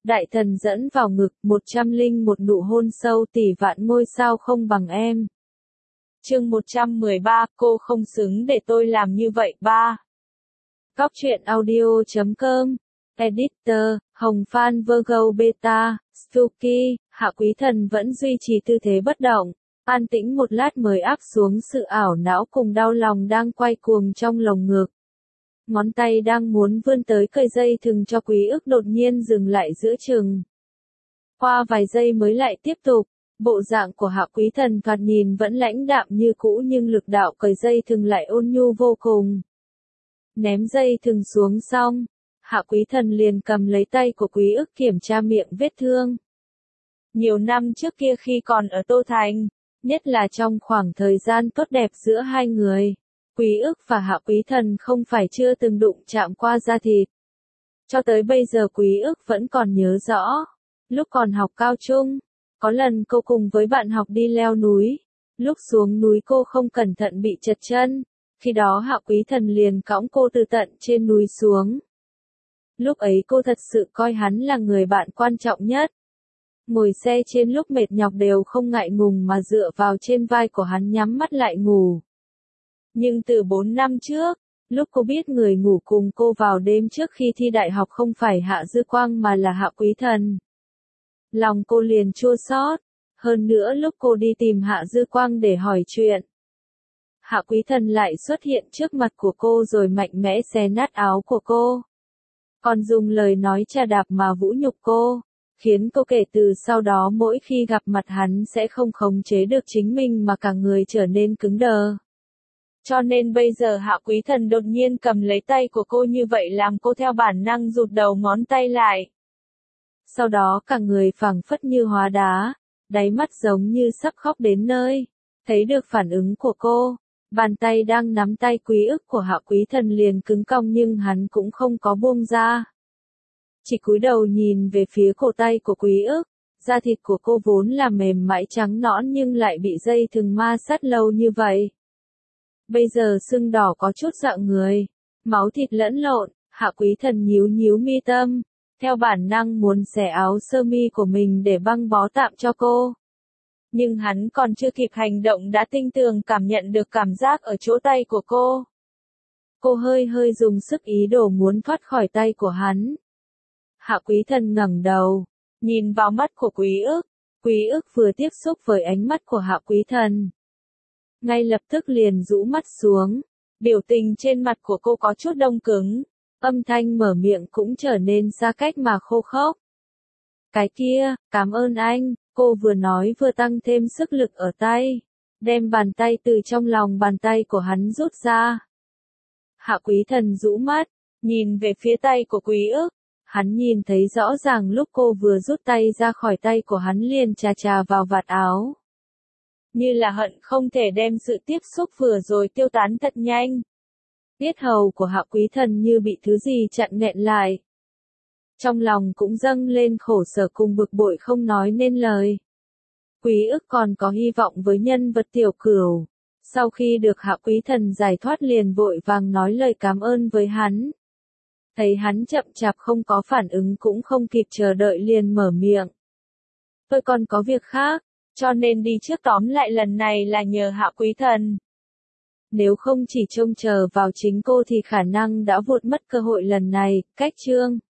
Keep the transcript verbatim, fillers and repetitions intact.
Đại thần dẫn vào ngực, một trăm linh một nụ hôn sâu tỷ vạn ngôi sao không bằng em. Chương một trăm mười ba, cô không xứng để tôi làm như vậy ba. Góc truyện audio chấm com, Editor, Hồng Phan Virgo Beta, Stuky, Hạ Quý Thần vẫn duy trì tư thế bất động, an tĩnh một lát mới áp xuống sự ảo não cùng đau lòng đang quay cuồng trong lồng ngực. Ngón tay đang muốn vươn tới cởi dây thừng cho Quý Ức đột nhiên dừng lại giữa chừng. Qua vài giây mới lại tiếp tục, bộ dạng của Hạ Quý Thần thoạt nhìn vẫn lãnh đạm như cũ nhưng lực đạo cởi dây thừng lại ôn nhu vô cùng. Ném dây thừng xuống xong, Hạ Quý Thần liền cầm lấy tay của Quý Ức kiểm tra miệng vết thương. Nhiều năm trước kia khi còn ở Tô Thành, nhất là trong khoảng thời gian tốt đẹp giữa hai người, Quý Ức và Hạ Quý Thần không phải chưa từng đụng chạm qua da thịt. Cho tới bây giờ Quý Ức vẫn còn nhớ rõ, lúc còn học cao trung, có lần cô cùng với bạn học đi leo núi, lúc xuống núi cô không cẩn thận bị trật chân, khi đó Hạ Quý Thần liền cõng cô từ tận trên núi xuống. Lúc ấy cô thật sự coi hắn là người bạn quan trọng nhất. Ngồi xe trên lúc mệt nhọc đều không ngại ngùng mà dựa vào trên vai của hắn nhắm mắt lại ngủ. Nhưng từ bốn năm trước, lúc cô biết người ngủ cùng cô vào đêm trước khi thi đại học không phải Hạ Dư Quang mà là Hạ Quý Thần, lòng cô liền chua xót. Hơn nữa lúc cô đi tìm Hạ Dư Quang để hỏi chuyện, Hạ Quý Thần lại xuất hiện trước mặt của cô rồi mạnh mẽ xé nát áo của cô. Còn dùng lời nói chà đạp mà vũ nhục cô, khiến cô kể từ sau đó mỗi khi gặp mặt hắn sẽ không khống chế được chính mình mà cả người trở nên cứng đờ. Cho nên bây giờ Hạ Quý Thần đột nhiên cầm lấy tay của cô như vậy làm cô theo bản năng rụt đầu ngón tay lại. Sau đó cả người phảng phất như hóa đá, đáy mắt giống như sắp khóc đến nơi. Thấy được phản ứng của cô, bàn tay đang nắm tay Quý Ức của Hạ Quý Thần liền cứng cong nhưng hắn cũng không có buông ra. Chỉ cúi đầu nhìn về phía cổ tay của Quý Ức, da thịt của cô vốn là mềm mại trắng nõn nhưng lại bị dây thừng ma sát lâu như vậy. Bây giờ sưng đỏ có chút rạng người, máu thịt lẫn lộn, Hạ Quý Thần nhíu nhíu mi tâm, theo bản năng muốn xẻ áo sơ mi của mình để băng bó tạm cho cô. Nhưng hắn còn chưa kịp hành động đã tinh tường cảm nhận được cảm giác ở chỗ tay của cô. Cô hơi hơi dùng sức ý đồ muốn thoát khỏi tay của hắn. Hạ Quý Thần ngẩng đầu, nhìn vào mắt của Quý Ức. Quý Ức vừa tiếp xúc với ánh mắt của Hạ Quý Thần, ngay lập tức liền rũ mắt xuống, biểu tình trên mặt của cô có chút đông cứng, âm thanh mở miệng cũng trở nên xa cách mà khô khốc. Cái kia, cảm ơn anh, cô vừa nói vừa tăng thêm sức lực ở tay, đem bàn tay từ trong lòng bàn tay của hắn rút ra. Hạ Quý Thần rũ mắt, nhìn về phía tay của Quý Ức, hắn nhìn thấy rõ ràng lúc cô vừa rút tay ra khỏi tay của hắn liền chà chà vào vạt áo. Như là hận không thể đem sự tiếp xúc vừa rồi tiêu tán thật nhanh. Tiết hầu của Hạ Quý Thần như bị thứ gì chặn nghẹn lại. Trong lòng cũng dâng lên khổ sở cùng bực bội không nói nên lời. Quý Ức còn có hy vọng với nhân vật Tiểu Cửu. Sau khi được Hạ Quý Thần giải thoát liền vội vàng nói lời cảm ơn với hắn. Thấy hắn chậm chạp không có phản ứng cũng không kịp chờ đợi liền mở miệng. Tôi còn có việc khác, cho nên đi trước, tóm lại lần này là nhờ Hạ Quý Thần. Nếu không chỉ trông chờ vào chính cô thì khả năng đã vụt mất cơ hội lần này. Cách chương